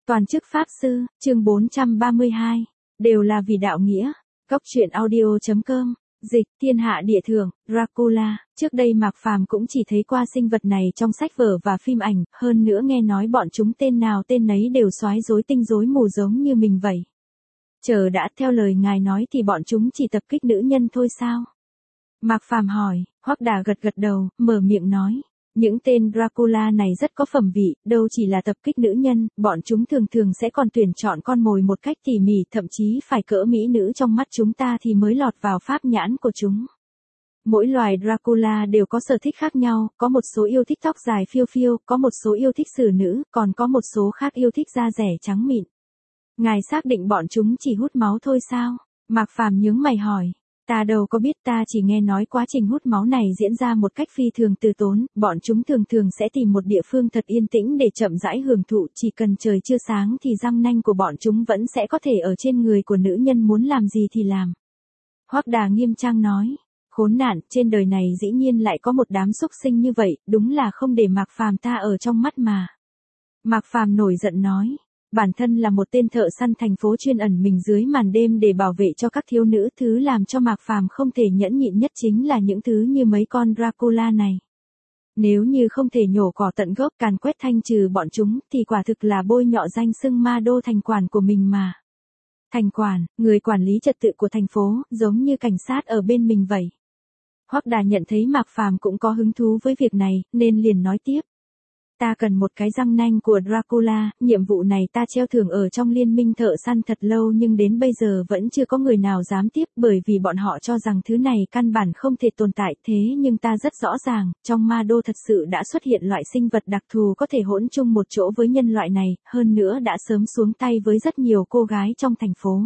Toàn chức Pháp Sư, chương 432, đều là vì đạo nghĩa. Cốc truyện audio.com, dịch, thiên hạ địa thượng, Dracula. Trước đây Mạc Phàm cũng chỉ thấy qua sinh vật này trong sách vở và phim ảnh, hơn nữa nghe nói bọn chúng tên nào tên nấy đều soái rối tinh rối mù giống như mình vậy. Chờ đã, theo lời ngài nói thì bọn chúng chỉ tập kích nữ nhân thôi sao? Mạc Phàm hỏi. Hoắc Đà gật gật đầu, mở miệng nói. Những tên Dracula này rất có phẩm vị, đâu chỉ là tập kích nữ nhân, bọn chúng thường thường sẽ còn tuyển chọn con mồi một cách tỉ mỉ, thậm chí phải cỡ mỹ nữ trong mắt chúng ta thì mới lọt vào pháp nhãn của chúng. Mỗi loài Dracula đều có sở thích khác nhau, có một số yêu thích tóc dài phiêu phiêu, có một số yêu thích xử nữ, còn có một số khác yêu thích da rẻ trắng mịn. Ngài xác định bọn chúng chỉ hút máu thôi sao? Mạc Phàm nhướng mày hỏi. Ta đâu có biết, ta chỉ nghe nói quá trình hút máu này diễn ra một cách phi thường từ tốn, bọn chúng thường thường sẽ tìm một địa phương thật yên tĩnh để chậm rãi hưởng thụ, chỉ cần trời chưa sáng thì răng nanh của bọn chúng vẫn sẽ có thể ở trên người của nữ nhân muốn làm gì thì làm. Hoắc Đà nghiêm trang nói, khốn nạn, trên đời này dĩ nhiên lại có một đám súc sinh như vậy, đúng là không để Mạc Phàm ta ở trong mắt mà. Mạc Phàm nổi giận nói. Bản thân là một tên thợ săn thành phố chuyên ẩn mình dưới màn đêm để bảo vệ cho các thiếu nữ, thứ làm cho Mạc Phàm không thể nhẫn nhịn nhất chính là những thứ như mấy con Dracula này. Nếu như không thể nhổ cỏ tận gốc càn quét thanh trừ bọn chúng thì quả thực là bôi nhọ danh xưng ma đô thành quản của mình mà. Thành quản, người quản lý trật tự của thành phố, giống như cảnh sát ở bên mình vậy. Hoắc Đà nhận thấy Mạc Phàm cũng có hứng thú với việc này, nên liền nói tiếp. Ta cần một cái răng nanh của Dracula, nhiệm vụ này ta treo thưởng ở trong liên minh thợ săn thật lâu nhưng đến bây giờ vẫn chưa có người nào dám tiếp bởi vì bọn họ cho rằng thứ này căn bản không thể tồn tại, thế nhưng ta rất rõ ràng, trong ma đô thật sự đã xuất hiện loại sinh vật đặc thù có thể hỗn chung một chỗ với nhân loại này, hơn nữa đã sớm xuống tay với rất nhiều cô gái trong thành phố.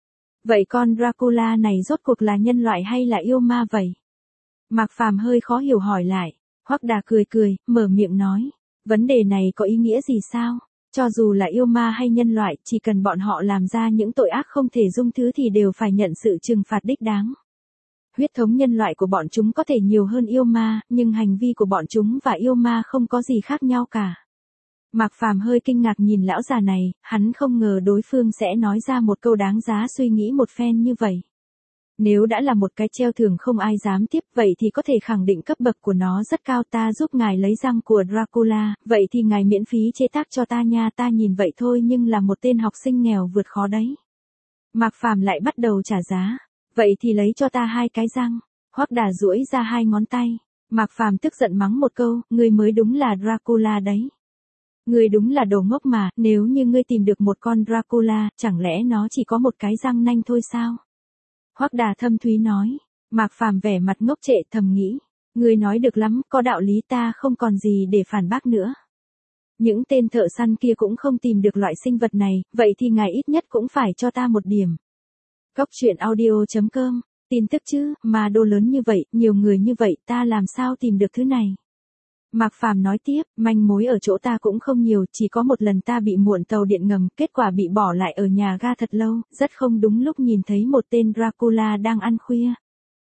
Vậy con Dracula này rốt cuộc là nhân loại hay là yêu ma vậy? Mạc Phàm hơi khó hiểu hỏi lại. Hoắc Đà cười cười, mở miệng nói. Vấn đề này có ý nghĩa gì sao? Cho dù là yêu ma hay nhân loại, chỉ cần bọn họ làm ra những tội ác không thể dung thứ thì đều phải nhận sự trừng phạt đích đáng. Huyết thống nhân loại của bọn chúng có thể nhiều hơn yêu ma, nhưng hành vi của bọn chúng và yêu ma không có gì khác nhau cả. Mạc Phàm hơi kinh ngạc nhìn lão già này, hắn không ngờ đối phương sẽ nói ra một câu đáng giá suy nghĩ một phen như vậy. Nếu đã là một cái treo thưởng không ai dám tiếp vậy thì có thể khẳng định cấp bậc của nó rất cao, ta giúp ngài lấy răng của Dracula, vậy thì ngài miễn phí chế tác cho ta nha, ta nhìn vậy thôi nhưng là một tên học sinh nghèo vượt khó đấy. Mạc Phàm lại bắt đầu trả giá, vậy thì lấy cho ta 2 cái răng. Hoắc Đà duỗi ra 2 ngón tay, Mạc Phàm tức giận mắng một câu, ngươi mới đúng là Dracula đấy. Ngươi đúng là đồ ngốc mà, nếu như ngươi tìm được một con Dracula, chẳng lẽ nó chỉ có một cái răng nanh thôi sao? Hoắc Đà thâm thúy nói. Mạc Phàm vẻ mặt ngốc trệ thầm nghĩ. Ngươi nói được lắm, có đạo lý, ta không còn gì để phản bác nữa. Những tên thợ săn kia cũng không tìm được loại sinh vật này, vậy thì ngài ít nhất cũng phải cho ta một điểm. Cốc truyện audio.com, tin tức chứ, ma đô lớn như vậy, nhiều người như vậy, ta làm sao tìm được thứ này. Mạc Phàm nói tiếp, manh mối ở chỗ ta cũng không nhiều, chỉ có một lần ta bị muộn tàu điện ngầm, kết quả bị bỏ lại ở nhà ga thật lâu, rất không đúng lúc nhìn thấy một tên Dracula đang ăn khuya.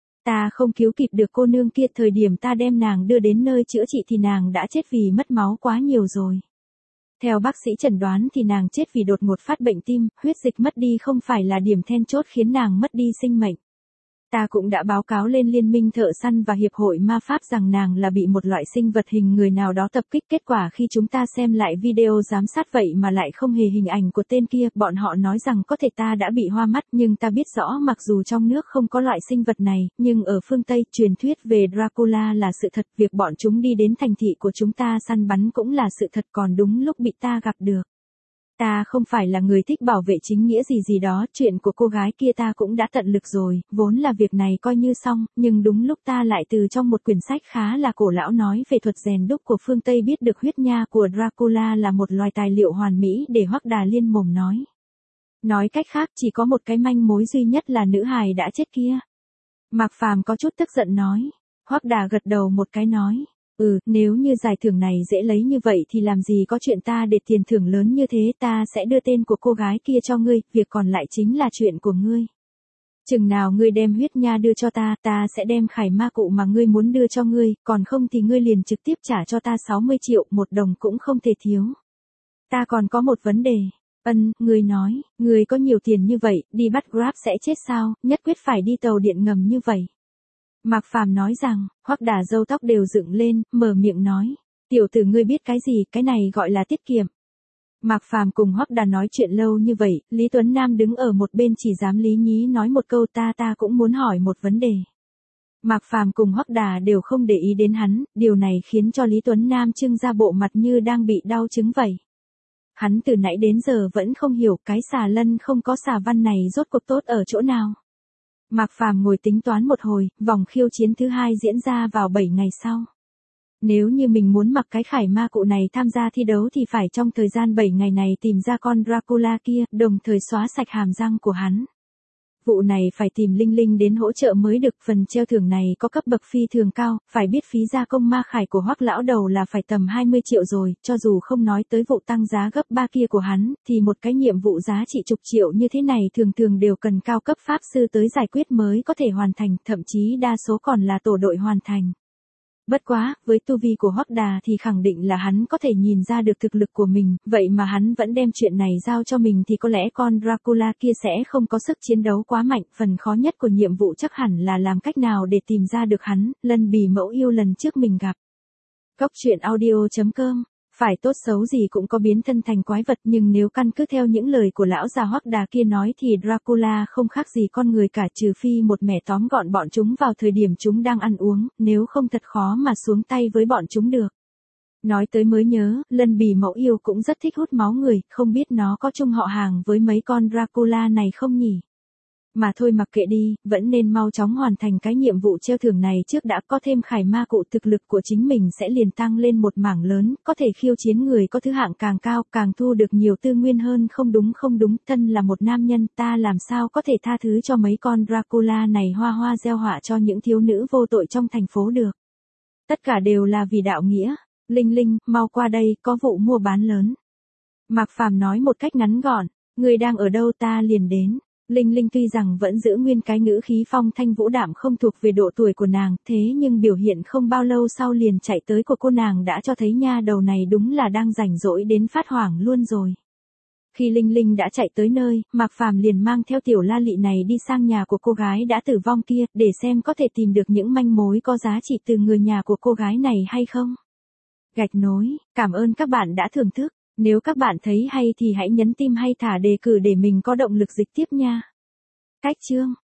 Ta không cứu kịp được cô nương kia, thời điểm ta đem nàng đưa đến nơi chữa trị thì nàng đã chết vì mất máu quá nhiều rồi. Theo bác sĩ chẩn đoán thì nàng chết vì đột ngột phát bệnh tim, huyết dịch mất đi không phải là điểm then chốt khiến nàng mất đi sinh mệnh. Ta cũng đã báo cáo lên Liên minh thợ săn và Hiệp hội Ma Pháp rằng nàng là bị một loại sinh vật hình người nào đó tập kích, kết quả khi chúng ta xem lại video giám sát vậy mà lại không hề hình ảnh của tên kia, bọn họ nói rằng có thể ta đã bị hoa mắt nhưng ta biết rõ mặc dù trong nước không có loại sinh vật này, nhưng ở phương Tây truyền thuyết về Dracula là sự thật, việc bọn chúng đi đến thành thị của chúng ta săn bắn cũng là sự thật, còn đúng lúc bị ta gặp được. Ta không phải là người thích bảo vệ chính nghĩa gì đó, chuyện của cô gái kia ta cũng đã tận lực rồi, vốn là việc này coi như xong, nhưng đúng lúc ta lại từ trong một quyển sách khá là cổ lão nói về thuật rèn đúc của phương Tây biết được huyết nha của Dracula là một loài tài liệu hoàn mỹ, để Hoắc Đà liên mồm nói. Nói cách khác chỉ có một cái manh mối duy nhất là nữ hài đã chết kia. Mạc Phàm có chút tức giận nói. Hoắc Đà gật đầu một cái nói. Nếu như giải thưởng này dễ lấy như vậy thì làm gì có chuyện ta để tiền thưởng lớn như thế, ta sẽ đưa tên của cô gái kia cho ngươi, việc còn lại chính là chuyện của ngươi. Chừng nào ngươi đem huyết nha đưa cho ta, ta sẽ đem khải ma cụ mà ngươi muốn đưa cho ngươi, còn không thì ngươi liền trực tiếp trả cho ta 60 triệu, 1 đồng cũng không thể thiếu. Ta còn có một vấn đề. Người nói, người có nhiều tiền như vậy, đi bắt Grab sẽ chết sao, nhất quyết phải đi tàu điện ngầm như vậy. Mạc Phàm nói rằng, Hoắc Đà râu tóc đều dựng lên, mở miệng nói. Tiểu tử ngươi biết cái gì, cái này gọi là tiết kiệm. Mạc Phàm cùng Hoắc Đà nói chuyện lâu như vậy, Lý Tuấn Nam đứng ở một bên chỉ dám lý nhí nói một câu ta cũng muốn hỏi một vấn đề. Mạc Phàm cùng Hoắc Đà đều không để ý đến hắn, điều này khiến cho Lý Tuấn Nam trưng ra bộ mặt như đang bị đau chứng vậy. Hắn từ nãy đến giờ vẫn không hiểu cái xà lân không có xà văn này rốt cuộc tốt ở chỗ nào. Mạc Phàm ngồi tính toán một hồi, vòng khiêu chiến thứ 2 diễn ra vào 7 ngày sau. Nếu như mình muốn mặc cái khải ma cụ này tham gia thi đấu thì phải trong thời gian 7 ngày này tìm ra con Dracula kia, đồng thời xóa sạch hàm răng của hắn. Vụ này phải tìm Linh Linh đến hỗ trợ mới được, phần treo thưởng này có cấp bậc phi thường cao, phải biết phí gia công ma khải của Hoắc lão đầu là phải tầm 20 triệu rồi, cho dù không nói tới vụ tăng giá gấp 3 kia của hắn, thì một cái nhiệm vụ giá trị chục triệu như thế này thường thường đều cần cao cấp pháp sư tới giải quyết mới có thể hoàn thành, thậm chí đa số còn là tổ đội hoàn thành. Bất quá, với tu vi của Hoắc Đà thì khẳng định là hắn có thể nhìn ra được thực lực của mình, vậy mà hắn vẫn đem chuyện này giao cho mình thì có lẽ con Dracula kia sẽ không có sức chiến đấu quá mạnh, phần khó nhất của nhiệm vụ chắc hẳn là làm cách nào để tìm ra được hắn, Lân Bì mẫu yêu lần trước mình gặp. Cốc truyện audio.com. Phải tốt xấu gì cũng có biến thân thành quái vật, nhưng nếu căn cứ theo những lời của lão già Hoắc Đà kia nói thì Dracula không khác gì con người cả, trừ phi một mẻ tóm gọn bọn chúng vào thời điểm chúng đang ăn uống, nếu không thật khó mà xuống tay với bọn chúng được. Nói tới mới nhớ, Lân Bì mẫu yêu cũng rất thích hút máu người, không biết nó có chung họ hàng với mấy con Dracula này không nhỉ? Mà thôi mặc kệ đi, vẫn nên mau chóng hoàn thành cái nhiệm vụ treo thưởng này trước đã, có thêm khải ma cụ thực lực của chính mình sẽ liền tăng lên một mảng lớn, có thể khiêu chiến người có thứ hạng càng cao, càng thu được nhiều tư nguyên hơn. Không đúng, thân là một nam nhân ta làm sao có thể tha thứ cho mấy con Dracula này hoa hoa gieo họa cho những thiếu nữ vô tội trong thành phố được. Tất cả đều là vì đạo nghĩa. Linh Linh, mau qua đây, có vụ mua bán lớn. Mạc Phàm nói một cách ngắn gọn, người đang ở đâu ta liền đến. Linh Linh tuy rằng vẫn giữ nguyên cái ngữ khí phong thanh vũ đạm không thuộc về độ tuổi của nàng, thế nhưng biểu hiện không bao lâu sau liền chạy tới của cô nàng đã cho thấy nha đầu này đúng là đang rảnh rỗi đến phát hoảng luôn rồi. Khi Linh Linh đã chạy tới nơi, Mạc Phàm liền mang theo tiểu la lị này đi sang nhà của cô gái đã tử vong kia, để xem có thể tìm được những manh mối có giá trị từ người nhà của cô gái này hay không. Gạch nối, cảm ơn các bạn đã thưởng thức. Nếu các bạn thấy hay thì hãy nhấn tim hay thả đề cử để mình có động lực dịch tiếp nha. Cách chương